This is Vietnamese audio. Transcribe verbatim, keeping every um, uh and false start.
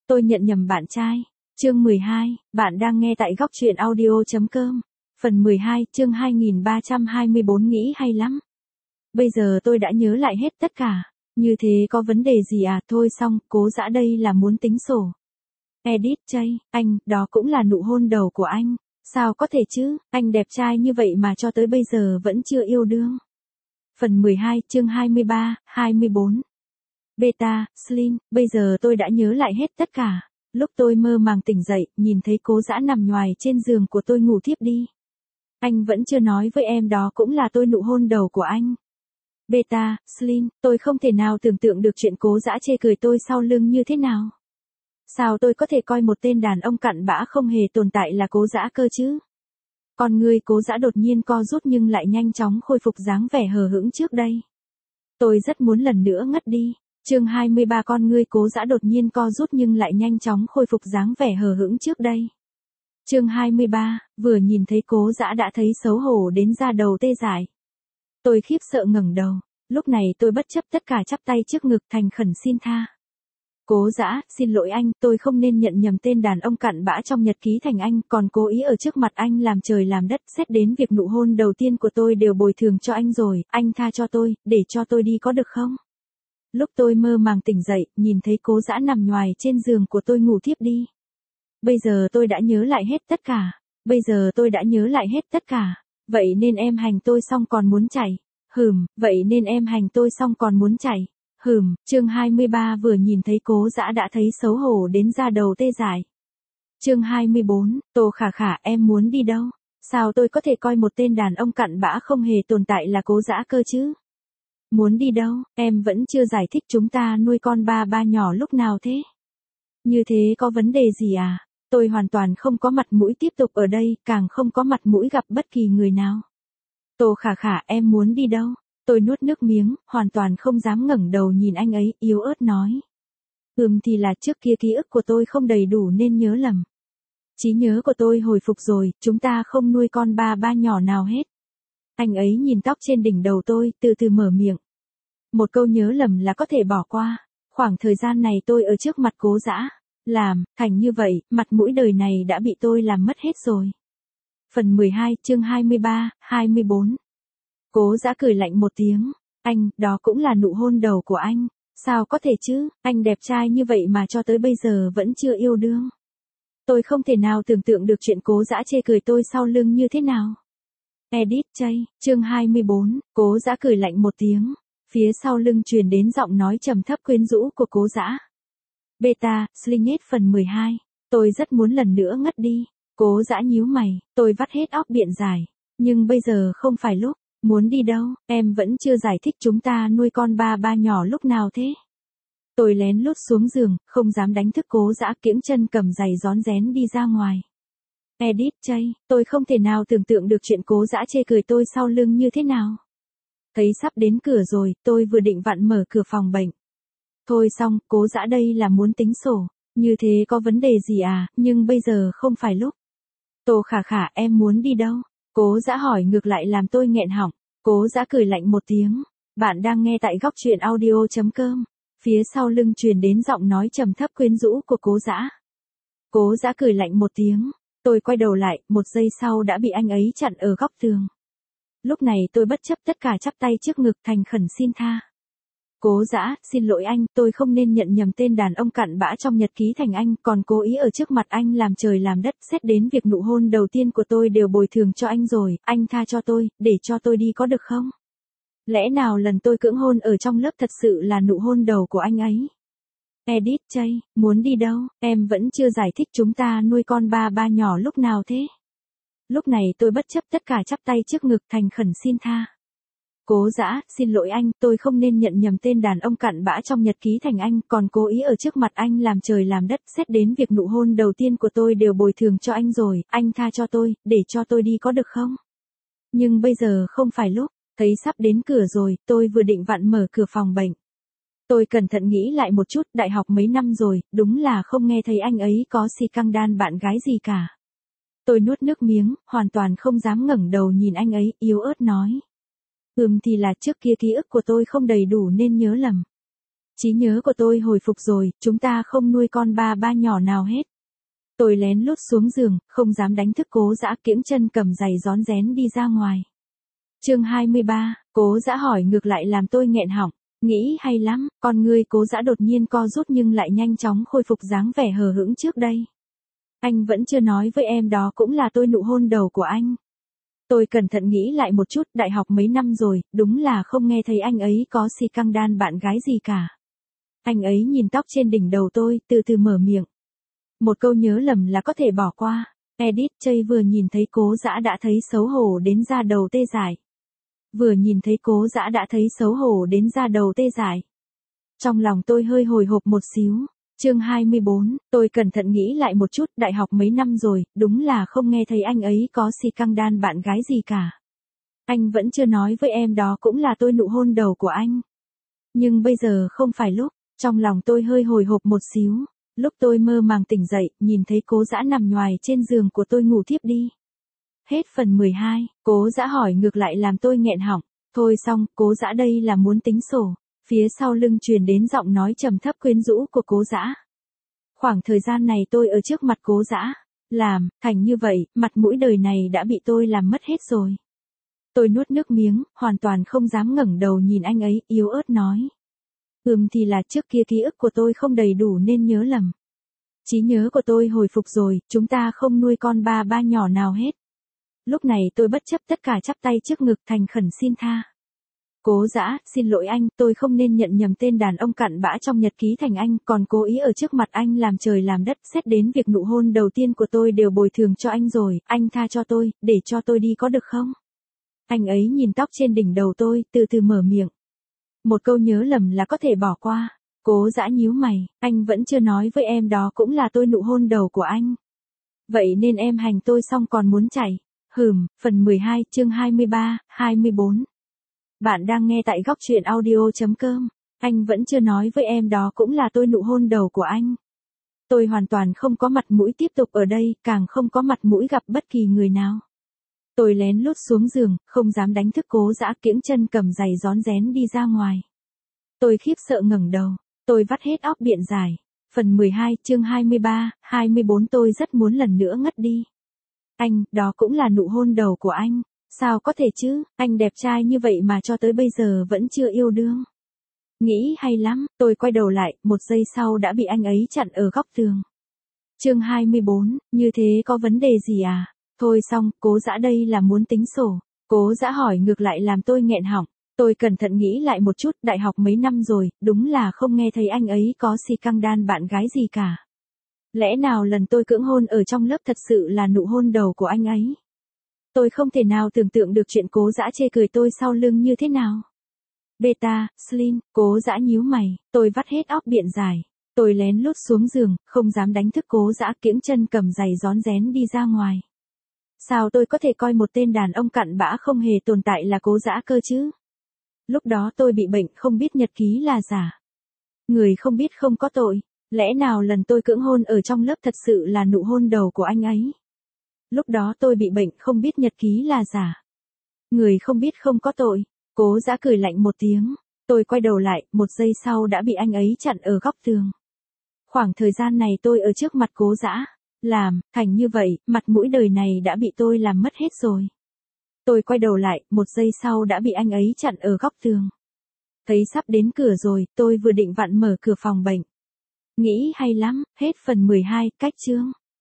Tôi nhận nhầm bạn trai. Chương mười hai, bạn đang nghe tại góc truyện audio.com. Phần mười hai, chương hai nghìn ba trăm hai mươi tư nghĩ hay lắm. Bây giờ tôi đã nhớ lại hết tất cả. Như thế có vấn đề gì à? Thôi xong, Cố Dã đây là muốn tính sổ. Edit Jay, anh, đó cũng là nụ hôn đầu của anh. Sao có thể chứ, anh đẹp trai như vậy mà cho tới bây giờ vẫn chưa yêu đương. Phần mười hai, chương hai mươi ba, hai mươi tư. Beta, Slim, bây giờ tôi đã nhớ lại hết tất cả. Lúc tôi mơ màng tỉnh dậy, nhìn thấy Cố Dã nằm nhoài trên giường của tôi ngủ thiếp đi. Anh vẫn chưa nói với em đó cũng là tôi nụ hôn đầu của anh. Beta, Slim, tôi không thể nào tưởng tượng được chuyện Cố Dã chê cười tôi sau lưng như thế nào. Sao tôi có thể coi một tên đàn ông cặn bã không hề tồn tại là Cố Dã cơ chứ? Con người Cố Dã đột nhiên co rút nhưng lại nhanh chóng khôi phục dáng vẻ hờ hững trước đây. Tôi rất muốn lần nữa ngất đi. Chương hai mươi ba, con ngươi Cố Dã đột nhiên co rút nhưng lại nhanh chóng khôi phục dáng vẻ hờ hững trước đây. Chương hai mươi ba, vừa nhìn thấy Cố Dã đã thấy xấu hổ đến da đầu tê dại. Tôi khiếp sợ ngẩng đầu, lúc này tôi bất chấp tất cả chắp tay trước ngực thành khẩn xin tha. Cố Dã, xin lỗi anh, tôi không nên nhận nhầm tên đàn ông cặn bã trong nhật ký thành anh, còn cố ý ở trước mặt anh làm trời làm đất, xét đến việc nụ hôn đầu tiên của tôi đều bồi thường cho anh rồi, anh tha cho tôi, để cho tôi đi có được không? Lúc tôi mơ màng tỉnh dậy, nhìn thấy Cố Dã nằm nhoài trên giường của tôi ngủ thiếp đi. Bây giờ tôi đã nhớ lại hết tất cả. Bây giờ tôi đã nhớ lại hết tất cả. Vậy nên em hành tôi xong còn muốn chạy. Hừm, vậy nên em hành tôi xong còn muốn chạy. Hừm, chương hai mươi ba vừa nhìn thấy Cố Dã đã thấy xấu hổ đến da đầu tê dại. Chương hai mươi tư, Tô Khả Khả, em muốn đi đâu? Sao tôi có thể coi một tên đàn ông cặn bã không hề tồn tại là Cố Dã cơ chứ? Muốn đi đâu, em vẫn chưa giải thích chúng ta nuôi con ba ba nhỏ lúc nào thế? Như thế có vấn đề gì à? Tôi hoàn toàn không có mặt mũi tiếp tục ở đây, càng không có mặt mũi gặp bất kỳ người nào. Tô Khả Khả, em muốn đi đâu? Tôi nuốt nước miếng, hoàn toàn không dám ngẩng đầu nhìn anh ấy, yếu ớt nói. Ừm thì là trước kia ký ức của tôi không đầy đủ nên nhớ lầm. Trí nhớ của tôi hồi phục rồi, chúng ta không nuôi con ba ba nhỏ nào hết. Anh ấy nhìn tóc trên đỉnh đầu tôi, từ từ mở miệng. Một câu nhớ lầm là có thể bỏ qua. Khoảng thời gian này tôi ở trước mặt Cố Dã. Làm, thành như vậy, mặt mũi đời này đã bị tôi làm mất hết rồi. Phần mười hai, chương hai mươi ba, hai mươi tư. Cố Dã cười lạnh một tiếng. Anh, đó cũng là nụ hôn đầu của anh. Sao có thể chứ, anh đẹp trai như vậy mà cho tới bây giờ vẫn chưa yêu đương. Tôi không thể nào tưởng tượng được chuyện Cố Dã chê cười tôi sau lưng như thế nào. Edit Jay, chương hai mươi tư, Cố Dã cười lạnh một tiếng. Phía sau lưng truyền đến giọng nói trầm thấp quyến rũ của Cố Dã. Beta, Slinget phần mười hai. Tôi rất muốn lần nữa ngất đi. Cố Dã nhíu mày, tôi vắt hết óc biện giải. Nhưng bây giờ không phải lúc. Muốn đi đâu, em vẫn chưa giải thích chúng ta nuôi con ba ba nhỏ lúc nào thế. Tôi lén lút xuống giường, không dám đánh thức Cố Dã, kiễng chân cầm giày rón rén đi ra ngoài. Edit Jay, tôi không thể nào tưởng tượng được chuyện Cố Dã chê cười tôi sau lưng như thế nào. Thấy sắp đến cửa rồi, tôi vừa định vặn mở cửa phòng bệnh. Thôi xong, Cố Dã đây là muốn tính sổ. Như thế có vấn đề gì à, nhưng bây giờ không phải lúc. Tô Khả Khả, em muốn đi đâu? Cố Dã hỏi ngược lại làm tôi nghẹn họng. Cố Dã cười lạnh một tiếng. Bạn đang nghe tại góc truyện audio.com. Phía sau lưng truyền đến giọng nói trầm thấp quyến rũ của Cố Dã. Cố Dã cười lạnh một tiếng. Tôi quay đầu lại, một giây sau đã bị anh ấy chặn ở góc tường. Lúc này tôi bất chấp tất cả chắp tay trước ngực thành khẩn xin tha. Cố Dã, xin lỗi anh, tôi không nên nhận nhầm tên đàn ông cặn bã trong nhật ký thành anh, còn cố ý ở trước mặt anh làm trời làm đất, xét đến việc nụ hôn đầu tiên của tôi đều bồi thường cho anh rồi, anh tha cho tôi, để cho tôi đi có được không? Lẽ nào lần tôi cưỡng hôn ở trong lớp thật sự là nụ hôn đầu của anh ấy? Edit Jay, muốn đi đâu, em vẫn chưa giải thích chúng ta nuôi con ba ba nhỏ lúc nào thế? Lúc này tôi bất chấp tất cả chắp tay trước ngực thành khẩn xin tha. Cố Dã, xin lỗi anh, tôi không nên nhận nhầm tên đàn ông cặn bã trong nhật ký thành anh, còn cố ý ở trước mặt anh làm trời làm đất, xét đến việc nụ hôn đầu tiên của tôi đều bồi thường cho anh rồi, anh tha cho tôi, để cho tôi đi có được không? Nhưng bây giờ không phải lúc, thấy sắp đến cửa rồi, tôi vừa định vặn mở cửa phòng bệnh. Tôi cẩn thận nghĩ lại một chút, đại học mấy năm rồi, đúng là không nghe thấy anh ấy có si căng đan bạn gái gì cả. Tôi nuốt nước miếng, hoàn toàn không dám ngẩng đầu nhìn anh ấy, yếu ớt nói. Ừm thì là trước kia ký ức của tôi không đầy đủ nên nhớ lầm. Trí nhớ của tôi hồi phục rồi, chúng ta không nuôi con ba ba nhỏ nào hết. Tôi lén lút xuống giường, không dám đánh thức Cố Dã, kiễng chân cầm giày rón rén đi ra ngoài. Chương hai mươi ba, Cố Dã hỏi ngược lại làm tôi nghẹn họng. Nghĩ hay lắm, con ngươi Cố Dã đột nhiên co rút nhưng lại nhanh chóng khôi phục dáng vẻ hờ hững trước đây. Anh vẫn chưa nói với em đó cũng là tôi nụ hôn đầu của anh. Tôi cẩn thận nghĩ lại một chút, đại học mấy năm rồi, đúng là không nghe thấy anh ấy có si căng đan bạn gái gì cả. Anh ấy nhìn tóc trên đỉnh đầu tôi, từ từ mở miệng. Một câu nhớ lầm là có thể bỏ qua. Edit Chây vừa nhìn thấy Cố Dã đã thấy xấu hổ đến da đầu tê dại. Vừa nhìn thấy Cố Dã đã thấy xấu hổ đến da đầu tê dại. Trong lòng tôi hơi hồi hộp một xíu. Chương hai mươi bốn, tôi cẩn thận nghĩ lại một chút, đại học mấy năm rồi, đúng là không nghe thấy anh ấy có si căng đan bạn gái gì cả. Anh vẫn chưa nói với em đó cũng là tôi nụ hôn đầu của anh. Nhưng bây giờ không phải lúc, trong lòng tôi hơi hồi hộp một xíu. Lúc tôi mơ màng tỉnh dậy, nhìn thấy Cố Dã nằm nhoài trên giường của tôi ngủ thiếp đi. Hết phần mười hai, Cố Dã hỏi ngược lại làm tôi nghẹn họng. Thôi xong, Cố Dã đây là muốn tính sổ. Phía sau lưng truyền đến giọng nói trầm thấp quyến rũ của Cố Dã. Khoảng thời gian này tôi ở trước mặt Cố Dã, làm, thành như vậy, mặt mũi đời này đã bị tôi làm mất hết rồi. Tôi nuốt nước miếng, hoàn toàn không dám ngẩng đầu nhìn anh ấy, yếu ớt nói. Ừm thì là trước kia ký ức của tôi không đầy đủ nên nhớ lầm. Trí nhớ của tôi hồi phục rồi, chúng ta không nuôi con ba ba nhỏ nào hết. Lúc này tôi bất chấp tất cả chắp tay trước ngực thành khẩn xin tha. Cố Dã, xin lỗi anh, tôi không nên nhận nhầm tên đàn ông cặn bã trong nhật ký thành anh, còn cố ý ở trước mặt anh làm trời làm đất, xét đến việc nụ hôn đầu tiên của tôi đều bồi thường cho anh rồi, anh tha cho tôi, để cho tôi đi có được không? Anh ấy nhìn tóc trên đỉnh đầu tôi, từ từ mở miệng. Một câu nhớ lầm là có thể bỏ qua. Cố Dã nhíu mày, anh vẫn chưa nói với em đó cũng là tôi nụ hôn đầu của anh. Vậy nên em hành tôi xong còn muốn chạy. Hừm, phần mười hai, chương hai mươi ba, hai mươi bốn. Bạn đang nghe tại góc truyện audio chấm com. Anh vẫn chưa nói với em đó cũng là tôi nụ hôn đầu của anh. Tôi hoàn toàn không có mặt mũi tiếp tục ở đây, càng không có mặt mũi gặp bất kỳ người nào. Tôi lén lút xuống giường, không dám đánh thức Cố Dã, kiễng chân cầm giày rón rén đi ra ngoài. Tôi khiếp sợ ngẩng đầu, tôi vắt hết óc biện giải. Phần mười hai, chương hai mươi ba, hai mươi bốn tôi rất muốn lần nữa ngất đi. Anh, đó cũng là nụ hôn đầu của anh. Sao có thể chứ, anh đẹp trai như vậy mà cho tới bây giờ vẫn chưa yêu đương. Nghĩ hay lắm, tôi quay đầu lại, một giây sau đã bị anh ấy chặn ở góc tường. Chương hai mươi bốn, như thế có vấn đề gì à? Thôi xong, Cố Dã đây là muốn tính sổ. Cố Dã hỏi ngược lại làm tôi nghẹn họng. Tôi cẩn thận nghĩ lại một chút, đại học mấy năm rồi, đúng là không nghe thấy anh ấy có si căng đan bạn gái gì cả. Lẽ nào lần tôi cưỡng hôn ở trong lớp thật sự là nụ hôn đầu của anh ấy? Tôi không thể nào tưởng tượng được chuyện Cố Dã chê cười tôi sau lưng như thế nào. Beta, Slim, Cố Dã nhíu mày, tôi vắt hết óc biện giải. Tôi lén lút xuống giường, không dám đánh thức Cố Dã, kiễng chân cầm giày rón rén đi ra ngoài. Sao tôi có thể coi một tên đàn ông cặn bã không hề tồn tại là Cố Dã cơ chứ? Lúc đó tôi bị bệnh không biết nhật ký là giả. Người không biết không có tội, lẽ nào lần tôi cưỡng hôn ở trong lớp thật sự là nụ hôn đầu của anh ấy? Lúc đó tôi bị bệnh không biết nhật ký là giả. Người không biết không có tội. Cố Dã cười lạnh một tiếng. Tôi quay đầu lại, một giây sau đã bị anh ấy chặn ở góc tường. Khoảng thời gian này tôi ở trước mặt Cố Dã, làm, thành như vậy, mặt mũi đời này đã bị tôi làm mất hết rồi. Tôi quay đầu lại, một giây sau đã bị anh ấy chặn ở góc tường. Thấy sắp đến cửa rồi, tôi vừa định vặn mở cửa phòng bệnh. Nghĩ hay lắm, hết phần mười hai, cách chương.